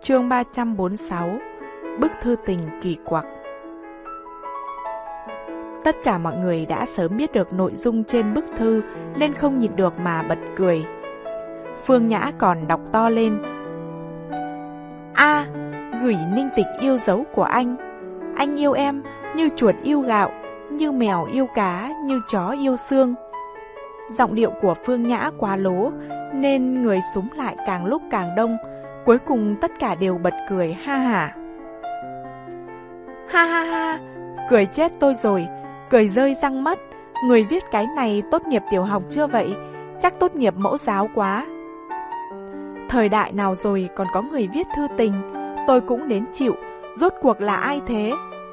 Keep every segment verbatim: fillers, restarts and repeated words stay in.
Chương ba trăm bốn mươi sáu. Bức thư tình kỳ quặc. Tất cả mọi người đã sớm biết được nội dung trên bức thư nên không nhịn được mà bật cười. Phương Nhã còn đọc to lên: A, gửi Ninh Tịch yêu dấu của anh. Anh yêu em như chuột yêu gạo, như mèo yêu cá, như chó yêu xương. Giọng điệu của Phương Nhã quá lố nên người súm lại càng lúc càng đông. Cuối cùng tất cả đều bật cười ha hả. Ha ha ha, cười chết tôi rồi, cười rơi răng mất. Người viết cái này tốt nghiệp tiểu học chưa vậy? Chắc tốt nghiệp mẫu giáo quá. Thời đại nào rồi còn có người viết thư tình, tôi cũng đến chịu. Rốt cuộc là ai thế?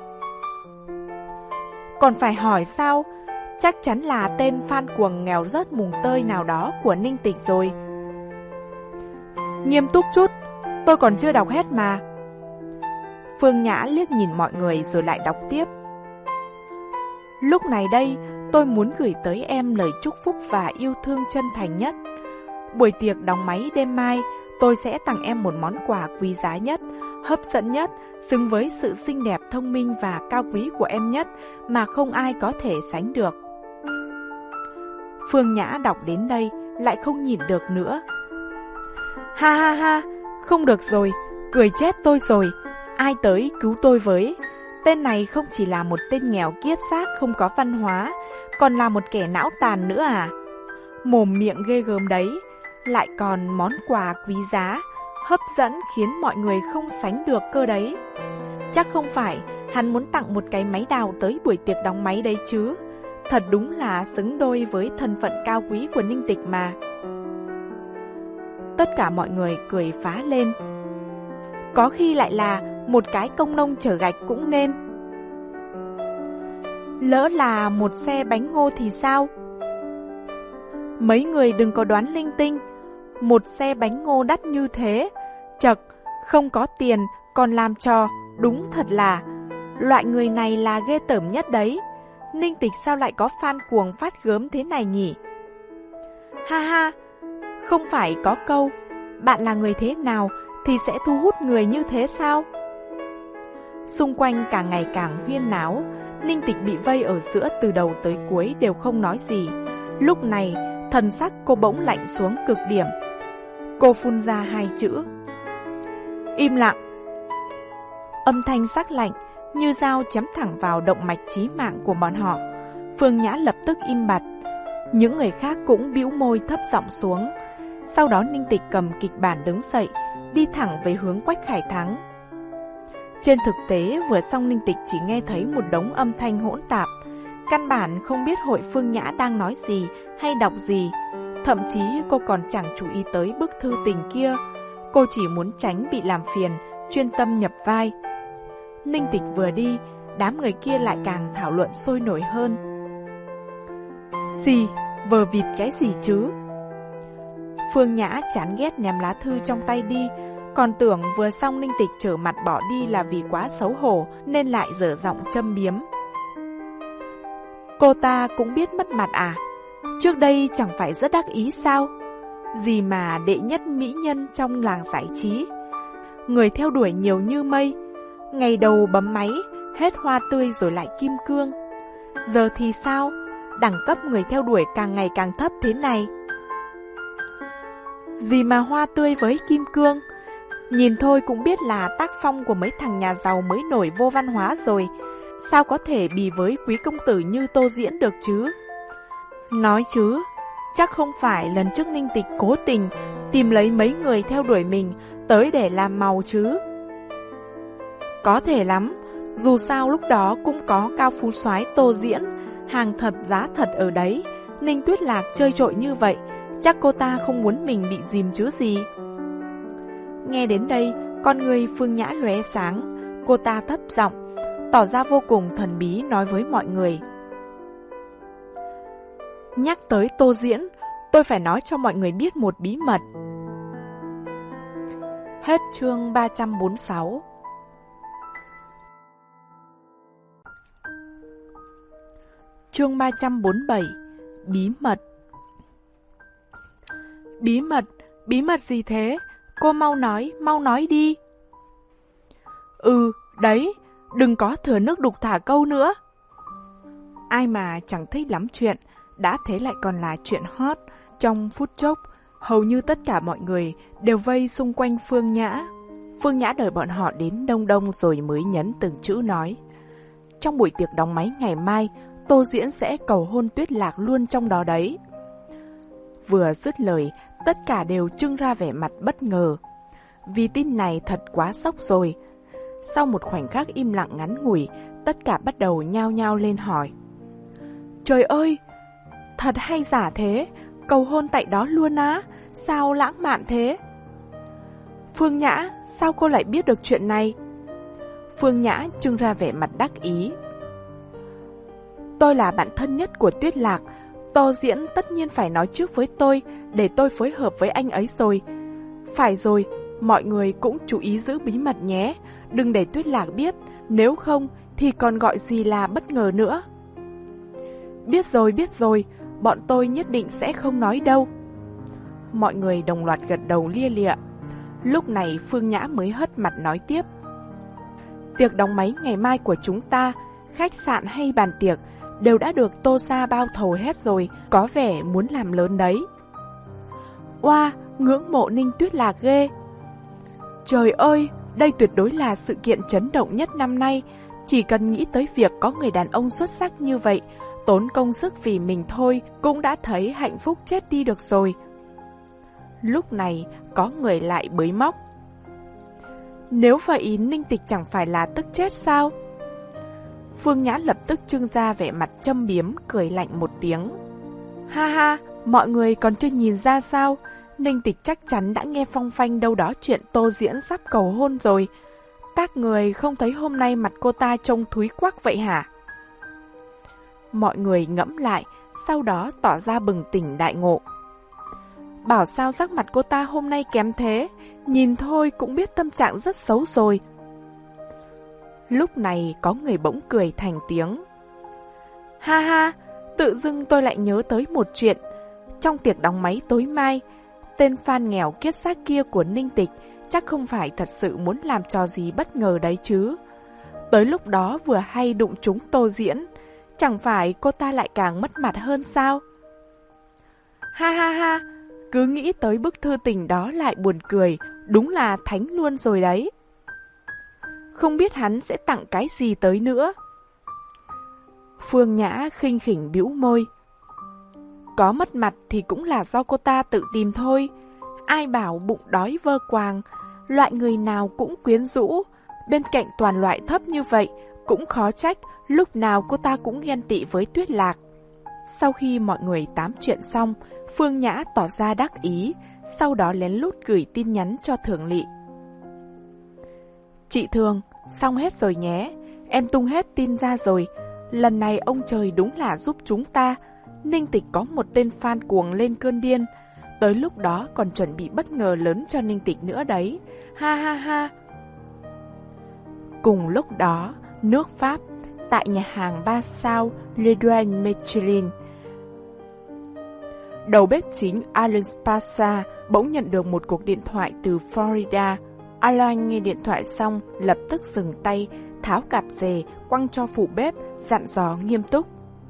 Còn phải hỏi sao? Chắc chắn là tên fan cuồng nghèo rớt mùng tơi nào đó của Ninh Tịch rồi. Nghiêm túc chút, tôi còn chưa đọc hết mà. Phương Nhã liếc nhìn mọi người rồi lại đọc tiếp. Lúc này đây, tôi muốn gửi tới em lời chúc phúc và yêu thương chân thành nhất. Buổi tiệc đóng máy đêm mai, tôi sẽ tặng em một món quà quý giá nhất, hấp dẫn nhất, xứng với sự xinh đẹp, thông minh và cao quý của em nhất mà không ai có thể sánh được. Phương Nhã đọc đến đây lại không nhìn được nữa. Ha ha ha, không được rồi, cười chết tôi rồi. Ai tới cứu tôi với. Tên này không chỉ là một tên nghèo kiết xác không có văn hóa, còn là một kẻ não tàn nữa à? Mồm miệng ghê gớm đấy, lại còn món quà quý giá, hấp dẫn khiến mọi người không sánh được cơ đấy. Chắc không phải hắn muốn tặng một cái máy đào tới buổi tiệc đóng máy đấy chứ. Thật đúng là xứng đôi với thân phận cao quý của Ninh Tịch mà. Tất cả mọi người cười phá lên. Có khi lại là một cái công nông chở gạch cũng nên. Lỡ là một xe bánh ngô thì sao? Mấy người đừng có đoán linh tinh. Một xe bánh ngô đắt như thế, chật, không có tiền còn làm trò, đúng thật là. Loại người này là ghê tởm nhất đấy. Ninh Tịch sao lại có fan cuồng phát gớm thế này nhỉ? Ha ha, không phải có câu bạn là người thế nào thì sẽ thu hút người như thế sao? Xung quanh càng ngày càng huyên náo. Ninh Tịch bị vây ở giữa từ đầu tới cuối đều không nói gì. Lúc này thần sắc cô bỗng lạnh xuống cực điểm. Cô phun ra hai chữ: im lặng. Âm thanh sắc lạnh như dao chém thẳng vào động mạch chí mạng của bọn họ. Phương Nhã lập tức im bặt. Những người khác cũng bĩu môi thấp giọng xuống. Sau đó Ninh Tịch cầm kịch bản đứng dậy, đi thẳng về hướng Quách Khải Thắng. Trên thực tế vừa xong Ninh Tịch chỉ nghe thấy một đống âm thanh hỗn tạp, căn bản không biết hội Phương Nhã đang nói gì hay đọc gì. Thậm chí cô còn chẳng chú ý tới bức thư tình kia. Cô chỉ muốn tránh bị làm phiền, chuyên tâm nhập vai. Ninh Tịch vừa đi, đám người kia lại càng thảo luận sôi nổi hơn. Xì, vờ vịt cái gì chứ? Phương Nhã chán ghét ném lá thư trong tay đi, còn tưởng vừa xong Ninh Tịch trở mặt bỏ đi là vì quá xấu hổ nên lại dở giọng châm biếm. Cô ta cũng biết mất mặt à? Trước đây chẳng phải rất đắc ý sao? Gì mà đệ nhất mỹ nhân trong làng giải trí, người theo đuổi nhiều như mây. Ngày đầu bấm máy, hết hoa tươi rồi lại kim cương. Giờ thì sao? Đẳng cấp người theo đuổi càng ngày càng thấp thế này. Gì mà hoa tươi với kim cương? Nhìn thôi cũng biết là tác phong của mấy thằng nhà giàu mới nổi vô văn hóa rồi. Sao có thể bì với quý công tử như Tô Diễn được chứ? Nói chứ, chắc không phải lần trước Ninh Tịch cố tình tìm lấy mấy người theo đuổi mình tới để làm màu chứ? Có thể lắm, dù sao lúc đó cũng có cao phú soái Tô Diễn, hàng thật giá thật ở đấy. Ninh Tuyết Lạc chơi trội như vậy, chắc cô ta không muốn mình bị dìm chứ gì. Nghe đến đây, con người Phương Nhã lóe sáng. Cô ta thấp giọng, tỏ ra vô cùng thần bí nói với mọi người. Nhắc tới Tô Diễn, tôi phải nói cho mọi người biết một bí mật. Hết chương ba trăm bốn mươi sáu. Chương ba trăm bốn mươi bảy. Bí mật. Bí mật? Bí mật gì thế? Cô mau nói, mau nói đi. Ừ, đấy, đừng có thừa nước đục thả câu nữa. Ai mà chẳng thích lắm chuyện, đã thế lại còn là chuyện hot. Trong phút chốc, hầu như tất cả mọi người đều vây xung quanh Phương Nhã. Phương Nhã đợi bọn họ đến đông đông rồi mới nhấn từng chữ nói. Trong buổi tiệc đóng máy ngày mai, Tô Diễn sẽ cầu hôn Tuyết Lạc luôn trong đó đấy. Vừa dứt lời, tất cả đều trưng ra vẻ mặt bất ngờ. Vì tin này thật quá sốc rồi. Sau một khoảnh khắc im lặng ngắn ngủi, tất cả bắt đầu nhao nhao lên hỏi. Trời ơi, thật hay giả thế? Cầu hôn tại đó luôn á? Sao lãng mạn thế? Phương Nhã, sao cô lại biết được chuyện này? Phương Nhã trưng ra vẻ mặt đắc ý. Tôi là bạn thân nhất của Tuyết Lạc, Tô Diễn tất nhiên phải nói trước với tôi để tôi phối hợp với anh ấy rồi. Phải rồi, mọi người cũng chú ý giữ bí mật nhé, đừng để Tuyết Lạc biết, nếu không thì còn gọi gì là bất ngờ nữa. Biết rồi, biết rồi, bọn tôi nhất định sẽ không nói đâu. Mọi người đồng loạt gật đầu lia lịa. Lúc này Phương Nhã mới hất mặt nói tiếp. Tiệc đóng máy ngày mai của chúng ta, khách sạn hay bàn tiệc, đều đã được Tô gia bao thầu hết rồi, có vẻ muốn làm lớn đấy. Oa, ngưỡng mộ Ninh Tuyết Lạc ghê. Trời ơi, đây tuyệt đối là sự kiện chấn động nhất năm nay. Chỉ cần nghĩ tới việc có người đàn ông xuất sắc như vậy, tốn công sức vì mình thôi, cũng đã thấy hạnh phúc chết đi được rồi. Lúc này, có người lại bới móc. Nếu vậy, Ninh Tịch chẳng phải là tức chết sao? Phương Nhã lập tức trưng ra vẻ mặt châm biếm, cười lạnh một tiếng. Ha ha, mọi người còn chưa nhìn ra sao? Ninh Tịch chắc chắn đã nghe phong phanh đâu đó chuyện Tô Diễn sắp cầu hôn rồi. Các người không thấy hôm nay mặt cô ta trông thúi quắc vậy hả? Mọi người ngẫm lại, sau đó tỏ ra bừng tỉnh đại ngộ. Bảo sao sắc mặt cô ta hôm nay kém thế, nhìn thôi cũng biết tâm trạng rất xấu rồi. Lúc này có người bỗng cười thành tiếng. Ha ha, tự dưng tôi lại nhớ tới một chuyện. Trong tiệc đóng máy tối mai, tên fan nghèo kiết xác kia của Ninh Tịch chắc không phải thật sự muốn làm trò gì bất ngờ đấy chứ. Tới lúc đó vừa hay đụng trúng Tô Diễn, chẳng phải cô ta lại càng mất mặt hơn sao? Ha ha ha, cứ nghĩ tới bức thư tình đó lại buồn cười, đúng là thánh luôn rồi đấy. Không biết hắn sẽ tặng cái gì tới nữa. Phương Nhã khinh khỉnh bĩu môi. Có mất mặt thì cũng là do cô ta tự tìm thôi. Ai bảo bụng đói vơ quàng, loại người nào cũng quyến rũ. Bên cạnh toàn loại thấp như vậy, cũng khó trách lúc nào cô ta cũng ghen tị với Tuyết Lạc. Sau khi mọi người tám chuyện xong, Phương Nhã tỏ ra đắc ý, sau đó lén lút gửi tin nhắn cho Thường Lị. Chị Thường, xong hết rồi nhé, em tung hết tin ra rồi. Lần này ông trời đúng là giúp chúng ta. Ninh Tịch có một tên fan cuồng lên cơn điên. Tới lúc đó còn chuẩn bị bất ngờ lớn cho Ninh Tịch nữa đấy. Ha ha ha. Cùng lúc đó, nước Pháp, tại nhà hàng ba sao Le Grand Michelin, đầu bếp chính Alain Spasa bỗng nhận được một cuộc điện thoại từ Florida. Alain nghe điện thoại xong, lập tức dừng tay, tháo cặp dề, quăng cho phụ bếp, dặn dò nghiêm túc.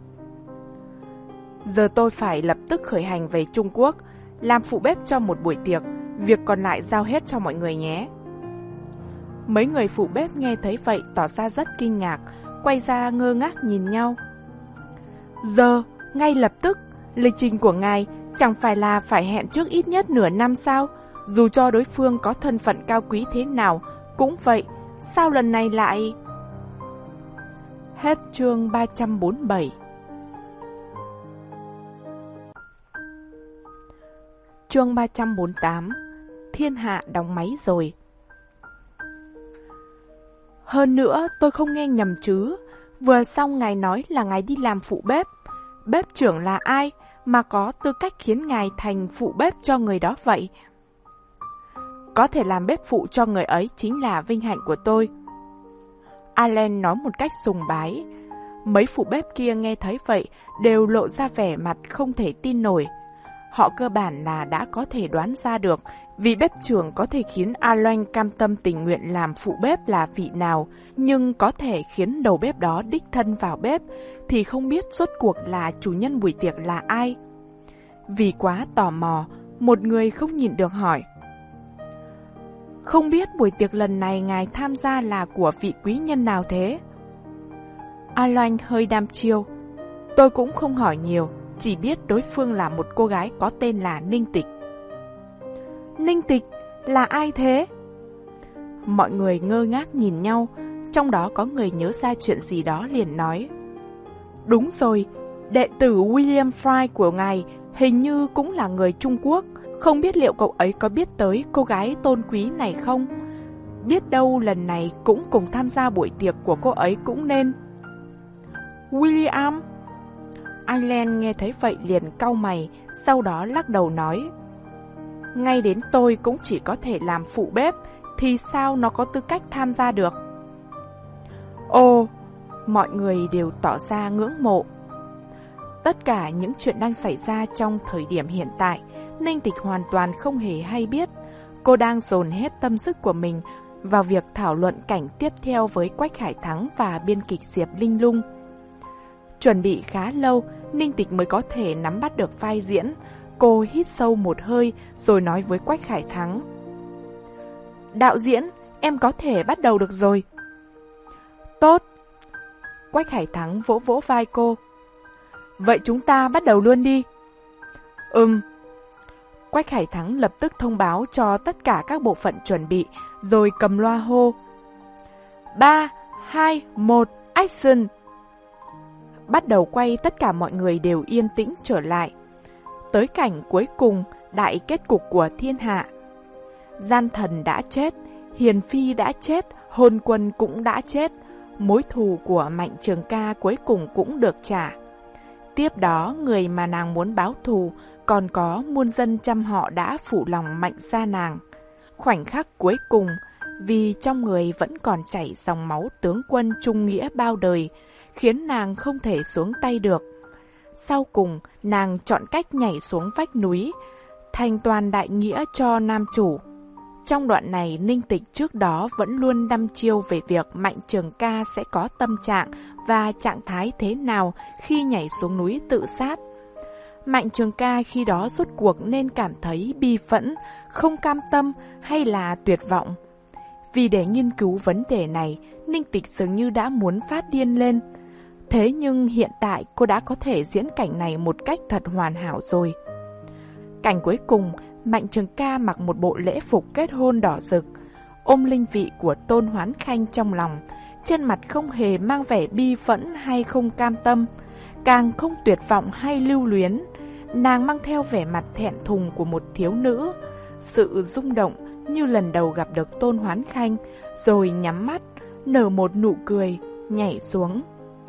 Giờ tôi phải lập tức khởi hành về Trung Quốc, làm phụ bếp cho một buổi tiệc, việc còn lại giao hết cho mọi người nhé. Mấy người phụ bếp nghe thấy vậy tỏ ra rất kinh ngạc, quay ra ngơ ngác nhìn nhau. Giờ, ngay lập tức, lịch trình của ngài chẳng phải là phải hẹn trước ít nhất nửa năm sao? Dù cho đối phương có thân phận cao quý thế nào, cũng vậy, sao lần này lại... Hết chương ba trăm bốn mươi bảy. Chương ba trăm bốn mươi tám. Thiên hạ đóng máy rồi. Hơn nữa, tôi không nghe nhầm chứ. Vừa xong ngài nói là ngài đi làm phụ bếp. Bếp trưởng là ai mà có tư cách khiến ngài thành phụ bếp cho người đó vậy? Có thể làm bếp phụ cho người ấy chính là vinh hạnh của tôi. Alain nói một cách sùng bái. Mấy phụ bếp kia nghe thấy vậy đều lộ ra vẻ mặt không thể tin nổi. Họ cơ bản là đã có thể đoán ra được Vị bếp trưởng có thể khiến A Loanh cam tâm tình nguyện làm phụ bếp là vị nào, nhưng có thể khiến đầu bếp đó đích thân vào bếp, thì không biết rốt cuộc là chủ nhân buổi tiệc là ai. Vì quá tò mò, một người không nhịn được hỏi: "Không biết buổi tiệc lần này ngài tham gia là của vị quý nhân nào thế?" A Loanh hơi đăm chiêu: "Tôi cũng không hỏi nhiều, chỉ biết đối phương là một cô gái có tên là Ninh Tịch." "Ninh Tịch? Là ai thế?" Mọi người ngơ ngác nhìn nhau, trong đó có người nhớ ra chuyện gì đó liền nói: "Đúng rồi, đệ tử William Fry của ngài hình như cũng là người Trung Quốc, không biết liệu cậu ấy có biết tới cô gái tôn quý này không? Biết đâu lần này cũng cùng tham gia buổi tiệc của cô ấy cũng nên." "William?" Ireland nghe thấy vậy liền cau mày, sau đó lắc đầu nói: "Ngay đến tôi cũng chỉ có thể làm phụ bếp, thì sao nó có tư cách tham gia được?" Ồ, mọi người đều tỏ ra ngưỡng mộ. Tất cả những chuyện đang xảy ra trong thời điểm hiện tại, Ninh Tịch hoàn toàn không hề hay biết. Cô đang dồn hết tâm sức của mình vào việc thảo luận cảnh tiếp theo với Quách Khải Thắng và biên kịch Diệp Linh Lung. Chuẩn bị khá lâu, Ninh Tịch mới có thể nắm bắt được vai diễn. Cô hít sâu một hơi rồi nói với Quách Khải Thắng: "Đạo diễn, em có thể bắt đầu được rồi." "Tốt." Quách Khải Thắng vỗ vỗ vai cô: "Vậy chúng ta bắt đầu luôn đi." "Ừm." Quách Khải Thắng lập tức thông báo cho tất cả các bộ phận chuẩn bị, rồi cầm loa hô: ba, hai, một, action! Bắt đầu quay, tất cả mọi người đều yên tĩnh trở lại. Tới cảnh cuối cùng, đại kết cục của thiên hạ. Gian thần đã chết, hiền phi đã chết, hôn quân cũng đã chết. Mối thù của Mạnh Trường Ca cuối cùng cũng được trả. Tiếp đó, người mà nàng muốn báo thù, còn có muôn dân trăm họ đã phụ lòng Mạnh gia nàng. Khoảnh khắc cuối cùng, vì trong người vẫn còn chảy dòng máu tướng quân trung nghĩa bao đời, khiến nàng không thể xuống tay được. Sau cùng, nàng chọn cách nhảy xuống vách núi, thành toàn đại nghĩa cho nam chủ. Trong đoạn này, Ninh Tịch trước đó vẫn luôn đăm chiêu về việc Mạnh Trường Ca sẽ có tâm trạng và trạng thái thế nào khi nhảy xuống núi tự sát. Mạnh Trường Ca khi đó rốt cuộc nên cảm thấy bi phẫn, không cam tâm hay là tuyệt vọng. Vì để nghiên cứu vấn đề này, Ninh Tịch dường như đã muốn phát điên lên. Thế nhưng hiện tại cô đã có thể diễn cảnh này một cách thật hoàn hảo rồi. Cảnh cuối cùng, Mạnh Trường Ca mặc một bộ lễ phục kết hôn đỏ rực, ôm linh vị của Tôn Hoán Khanh trong lòng, trên mặt không hề mang vẻ bi phẫn hay không cam tâm, càng không tuyệt vọng hay lưu luyến. Nàng mang theo vẻ mặt thẹn thùng của một thiếu nữ, sự rung động như lần đầu gặp được Tôn Hoán Khanh, rồi nhắm mắt, nở một nụ cười, nhảy xuống.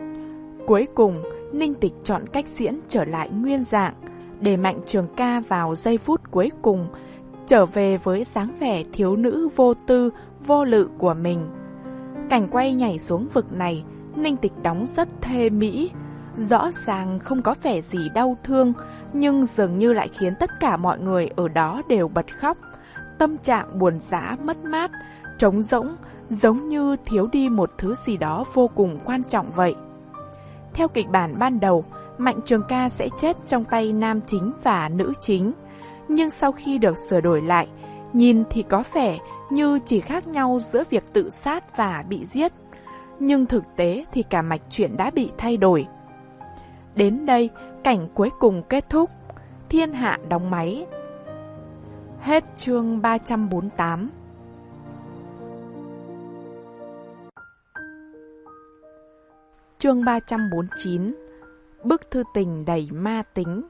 Cuối cùng, Ninh Tịch chọn cách diễn trở lại nguyên dạng, để Mạnh Trường Ca vào giây phút cuối cùng trở về với dáng vẻ thiếu nữ vô tư, vô lự của mình. Cảnh quay nhảy xuống vực này, Ninh Tịch đóng rất thê mỹ, rõ ràng không có vẻ gì đau thương, nhưng dường như lại khiến tất cả mọi người ở đó đều bật khóc. Tâm trạng buồn rã, mất mát, trống rỗng, giống như thiếu đi một thứ gì đó vô cùng quan trọng vậy. Theo kịch bản ban đầu, Mạnh Trường Ca sẽ chết trong tay nam chính và nữ chính. Nhưng sau khi được sửa đổi lại, nhìn thì có vẻ như chỉ khác nhau giữa việc tự sát và bị giết. Nhưng thực tế thì cả mạch truyện đã bị thay đổi. Đến đây, cảnh cuối cùng kết thúc. Thiên hạ đóng máy. Hết chương ba trăm bốn mươi tám. Chương ba trăm bốn mươi chín. Bức thư tình đầy ma tính.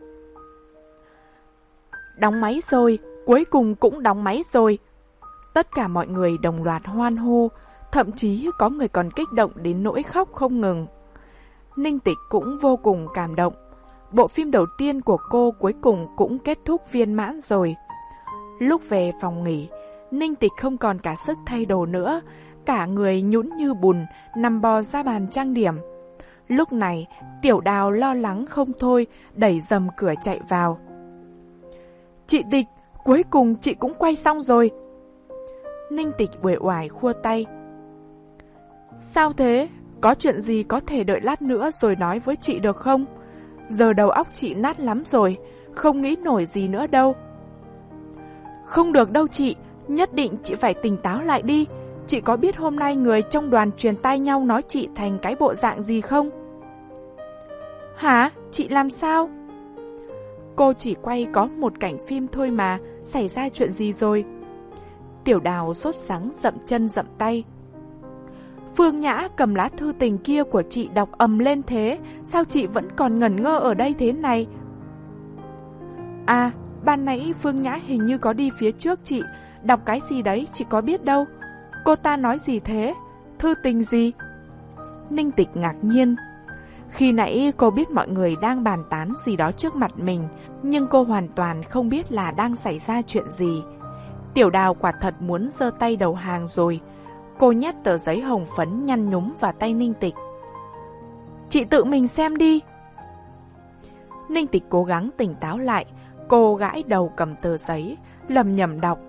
Đóng máy rồi, cuối cùng cũng đóng máy rồi. Tất cả mọi người đồng loạt hoan hô, thậm chí có người còn kích động đến nỗi khóc không ngừng. Ninh Tịch cũng vô cùng cảm động. Bộ phim đầu tiên của cô cuối cùng cũng kết thúc viên mãn rồi. Lúc về phòng nghỉ, Ninh Tịch không còn cả sức thay đồ nữa, cả người nhũn như bùn, nằm bò ra bàn trang điểm. Lúc này, Tiểu Đào lo lắng không thôi, đẩy dầm cửa chạy vào. Chị Tịch, cuối cùng chị cũng quay xong rồi. Ninh Tịch uể oải khua tay. Sao thế? Có chuyện gì có thể đợi lát nữa rồi nói với chị được không? Giờ đầu óc chị nát lắm rồi, không nghĩ nổi gì nữa đâu. Không được đâu chị, nhất định chị phải tỉnh táo lại đi. Chị có biết hôm nay người trong đoàn truyền tai nhau nói chị thành cái bộ dạng gì không? Hả? Chị làm sao? Cô chỉ quay có một cảnh phim thôi mà, xảy ra chuyện gì rồi? Tiểu Đào sốt sắng dậm chân dậm tay. Phương Nhã cầm lá thư tình kia của chị đọc ầm lên thế, sao chị vẫn còn ngẩn ngơ ở đây thế này? À, ban nãy Phương Nhã hình như có đi phía trước chị, đọc cái gì đấy chị có biết đâu. Cô ta nói gì thế? Thư tình gì? Ninh Tịch ngạc nhiên. Khi nãy cô biết mọi người đang bàn tán gì đó trước mặt mình, nhưng cô hoàn toàn không biết là đang xảy ra chuyện gì. Tiểu Đào quả thật muốn giơ tay đầu hàng rồi. Cô nhét tờ giấy hồng phấn nhăn nhúm vào tay Ninh Tịch. Chị tự mình xem đi. Ninh Tịch cố gắng tỉnh táo lại. Cô gãi đầu cầm tờ giấy, lầm nhầm đọc.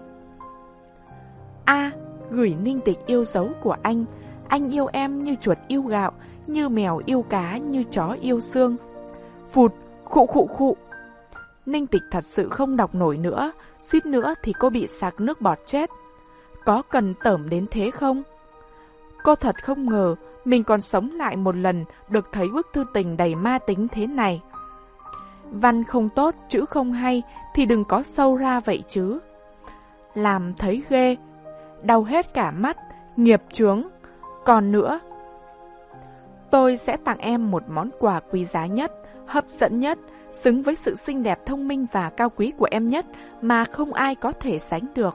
A, gửi Ninh Tịch yêu dấu của anh. Anh yêu em như chuột yêu gạo, như mèo yêu cá, như chó yêu xương. Phụt, khụ khụ khụ. Ninh Tịch thật sự không đọc nổi nữa, suýt nữa thì cô bị sặc nước bọt chết. Có cần tởm đến thế không? Cô thật không ngờ mình còn sống lại một lần được thấy bức thư tình đầy ma tính thế này. Văn không tốt, chữ không hay thì đừng có sâu ra vậy chứ. Làm thấy ghê, đau hết cả mắt, nghiệp chướng. Còn nữa, tôi sẽ tặng em một món quà quý giá nhất, hấp dẫn nhất, xứng với sự xinh đẹp thông minh và cao quý của em nhất mà không ai có thể sánh được.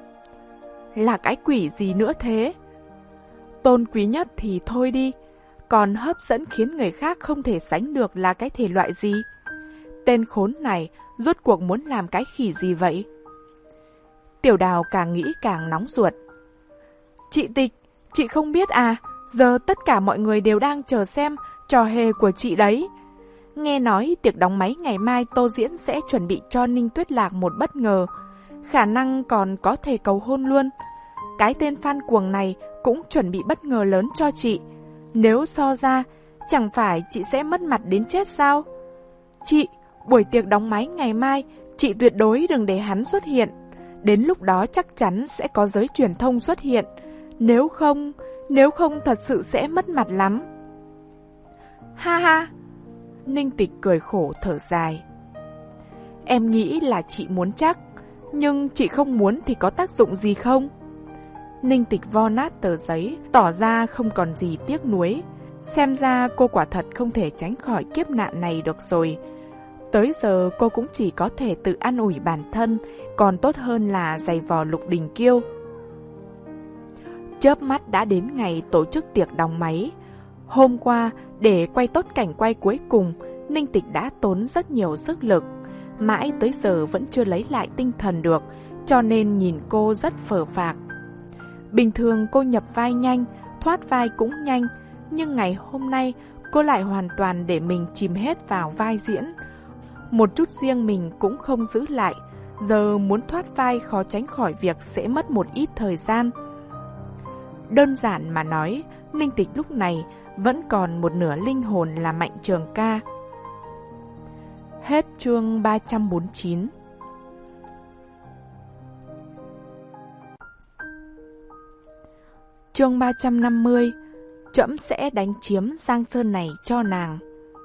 Là cái quỷ gì nữa thế? Tôn quý nhất thì thôi đi, còn hấp dẫn khiến người khác không thể sánh được là cái thể loại gì? Tên khốn này rốt cuộc muốn làm cái khỉ gì vậy? Tiểu Đào càng nghĩ càng nóng ruột. Chị Tịch, chị không biết à, giờ tất cả mọi người đều đang chờ xem trò hề của chị đấy. Nghe nói tiệc đóng máy ngày mai Tô Diễn sẽ chuẩn bị cho Ninh Tuyết Lạc một bất ngờ, khả năng còn có thể cầu hôn luôn. Cái tên fan cuồng này cũng chuẩn bị bất ngờ lớn cho chị. Nếu so ra, chẳng phải chị sẽ mất mặt đến chết sao? Chị, buổi tiệc đóng máy ngày mai, chị tuyệt đối đừng để hắn xuất hiện. Đến lúc đó chắc chắn sẽ có giới truyền thông xuất hiện. Nếu không, nếu không thật sự sẽ mất mặt lắm. Ha ha! Ninh Tịch cười khổ thở dài. Em nghĩ là chị muốn chắc, nhưng chị không muốn thì có tác dụng gì không? Ninh Tịch vo nát tờ giấy, tỏ ra không còn gì tiếc nuối. Xem ra cô quả thật không thể tránh khỏi kiếp nạn này được rồi. Tới giờ cô cũng chỉ có thể tự an ủi bản thân, còn tốt hơn là giày vò Lục Đình Kiêu. Chớp mắt đã đến ngày tổ chức tiệc đóng máy. Hôm qua, để quay tốt cảnh quay cuối cùng, Ninh Tịch đã tốn rất nhiều sức lực. Mãi tới giờ vẫn chưa lấy lại tinh thần được, cho nên nhìn cô rất phờ phạc. Bình thường cô nhập vai nhanh, thoát vai cũng nhanh, nhưng ngày hôm nay cô lại hoàn toàn để mình chìm hết vào vai diễn. Một chút riêng mình cũng không giữ lại, giờ muốn thoát vai khó tránh khỏi việc sẽ mất một ít thời gian. Đơn giản mà nói, Ninh Tịch lúc này vẫn còn một nửa linh hồn là Mạnh Trường Ca. Hết chương ba trăm bốn mươi chín. Chương ba trăm năm mươi. Trẫm sẽ đánh chiếm Giang Sơn này cho nàng.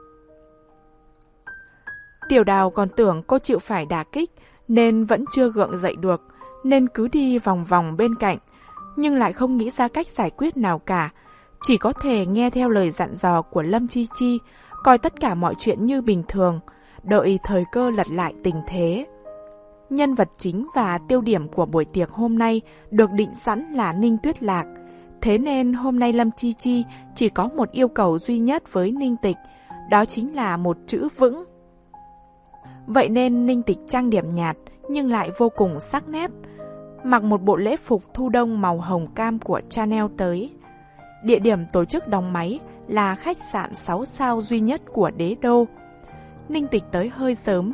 Tiểu Đào còn tưởng cô chịu phải đả kích nên vẫn chưa gượng dậy được, nên cứ đi vòng vòng bên cạnh, nhưng lại không nghĩ ra cách giải quyết nào cả. Chỉ có thể nghe theo lời dặn dò của Lâm Chi Chi, coi tất cả mọi chuyện như bình thường, đợi thời cơ lật lại tình thế. Nhân vật chính và tiêu điểm của buổi tiệc hôm nay được định sẵn là Ninh Tuyết Lạc. Thế nên hôm nay Lâm Chi Chi chỉ có một yêu cầu duy nhất với Ninh Tịch, đó chính là một chữ vững. Vậy nên Ninh Tịch trang điểm nhạt nhưng lại vô cùng sắc nét, mặc một bộ lễ phục thu đông màu hồng cam của Chanel tới. Địa điểm tổ chức đóng máy là khách sạn sáu sao duy nhất của Đế Đô. Ninh Tịch tới hơi sớm,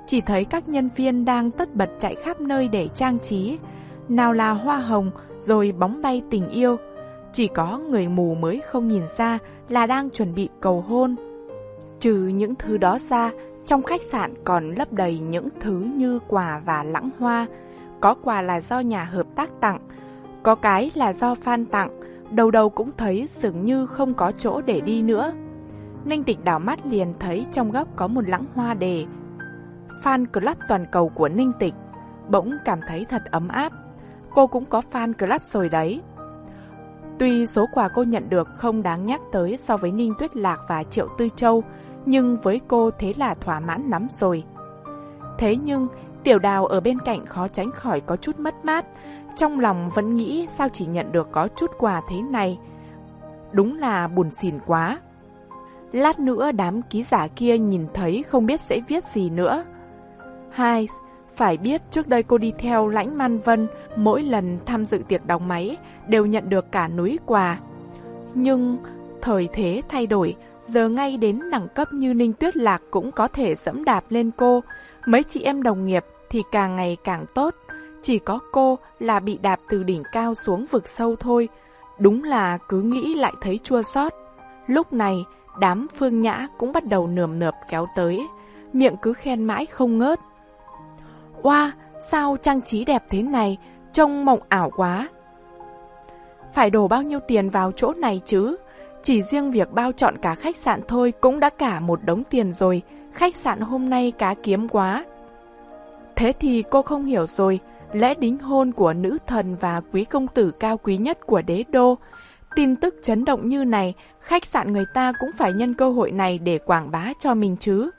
chỉ thấy các nhân viên đang tất bật chạy khắp nơi để trang trí, nào là hoa hồng rồi bóng bay tình yêu. Chỉ có người mù mới không nhìn ra là đang chuẩn bị cầu hôn. Trừ những thứ đó ra, trong khách sạn còn lấp đầy những thứ như quà và lẵng hoa. Có quà là do nhà hợp tác tặng, có cái là do fan tặng, đầu đầu cũng thấy dường như không có chỗ để đi nữa. Ninh Tịch đảo mắt liền thấy trong góc có một lẵng hoa đề Fan Club toàn cầu của Ninh Tịch, bỗng cảm thấy thật ấm áp. Cô cũng có fan club rồi đấy. Tuy số quà cô nhận được không đáng nhắc tới so với Ninh Tuyết Lạc và Triệu Tư Châu, nhưng với cô thế là thỏa mãn lắm rồi. Thế nhưng, Tiểu Đào ở bên cạnh khó tránh khỏi có chút mất mát, trong lòng vẫn nghĩ sao chỉ nhận được có chút quà thế này. Đúng là buồn xỉn quá. Lát nữa đám ký giả kia nhìn thấy không biết sẽ viết gì nữa. Hai, phải biết trước đây cô đi theo Lãnh Man Vân, mỗi lần tham dự tiệc đóng máy đều nhận được cả núi quà. Nhưng thời thế thay đổi, giờ ngay đến đẳng cấp như Ninh Tuyết Lạc cũng có thể dẫm đạp lên cô. Mấy chị em đồng nghiệp thì càng ngày càng tốt, chỉ có cô là bị đạp từ đỉnh cao xuống vực sâu thôi. Đúng là cứ nghĩ lại thấy chua xót. Lúc này, đám Phương Nhã cũng bắt đầu nườm nượp kéo tới, miệng cứ khen mãi không ngớt. Oa, sao trang trí đẹp thế này, trông mộng ảo quá. Phải đổ bao nhiêu tiền vào chỗ này chứ? Chỉ riêng việc bao trọn cả khách sạn thôi cũng đã cả một đống tiền rồi, khách sạn hôm nay cá kiếm quá. Thế thì cô không hiểu rồi, lễ đính hôn của nữ thần và quý công tử cao quý nhất của đế đô. Tin tức chấn động như này, khách sạn người ta cũng phải nhân cơ hội này để quảng bá cho mình chứ.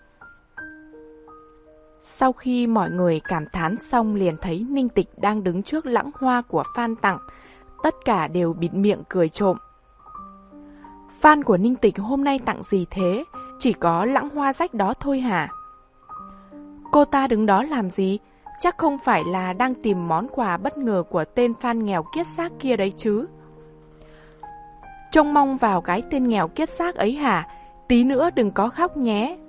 Sau khi mọi người cảm thán xong liền thấy Ninh Tịch đang đứng trước lẵng hoa của fan tặng, tất cả đều bịt miệng cười trộm. Fan của Ninh Tịch hôm nay tặng gì thế? Chỉ có lẵng hoa rách đó thôi hả? Cô ta đứng đó làm gì? Chắc không phải là đang tìm món quà bất ngờ của tên fan nghèo kiết xác kia đấy chứ? Trông mong vào cái tên nghèo kiết xác ấy hả? Tí nữa đừng có khóc nhé.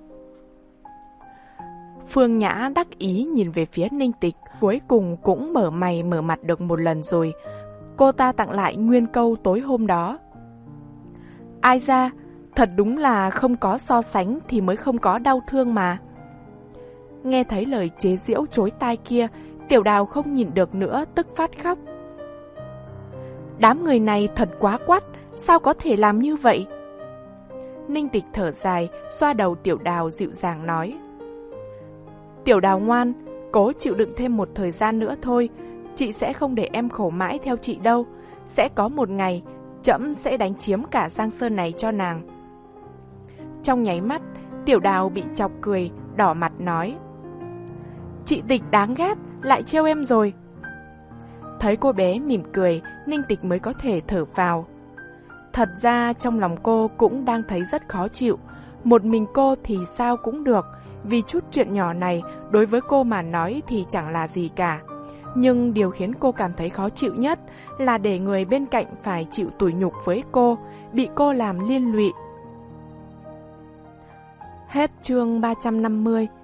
Phương Nhã đắc ý nhìn về phía Ninh Tịch, cuối cùng cũng mở mày mở mặt được một lần rồi. Cô ta tặng lại nguyên câu tối hôm đó. Ai ra, thật đúng là không có so sánh thì mới không có đau thương mà. Nghe thấy lời chế giễu chối tai kia, Tiểu Đào không nhìn được nữa, tức phát khóc. Đám người này thật quá quắt, sao có thể làm như vậy? Ninh Tịch thở dài, xoa đầu Tiểu Đào dịu dàng nói. Tiểu Đào ngoan, cố chịu đựng thêm một thời gian nữa thôi, chị sẽ không để em khổ mãi theo chị đâu. Sẽ có một ngày, trẫm sẽ đánh chiếm cả Giang Sơn này cho nàng. Trong nháy mắt, Tiểu Đào bị chọc cười, đỏ mặt nói. Chị Tịch đáng ghét, lại trêu em rồi. Thấy cô bé mỉm cười, Ninh Tịch mới có thể thở phào. Thật ra trong lòng cô cũng đang thấy rất khó chịu. Một mình cô thì sao cũng được, vì chút chuyện nhỏ này đối với cô mà nói thì chẳng là gì cả. Nhưng điều khiến cô cảm thấy khó chịu nhất là để người bên cạnh phải chịu tủi nhục với cô, bị cô làm liên lụy. Hết chương ba trăm năm mươi.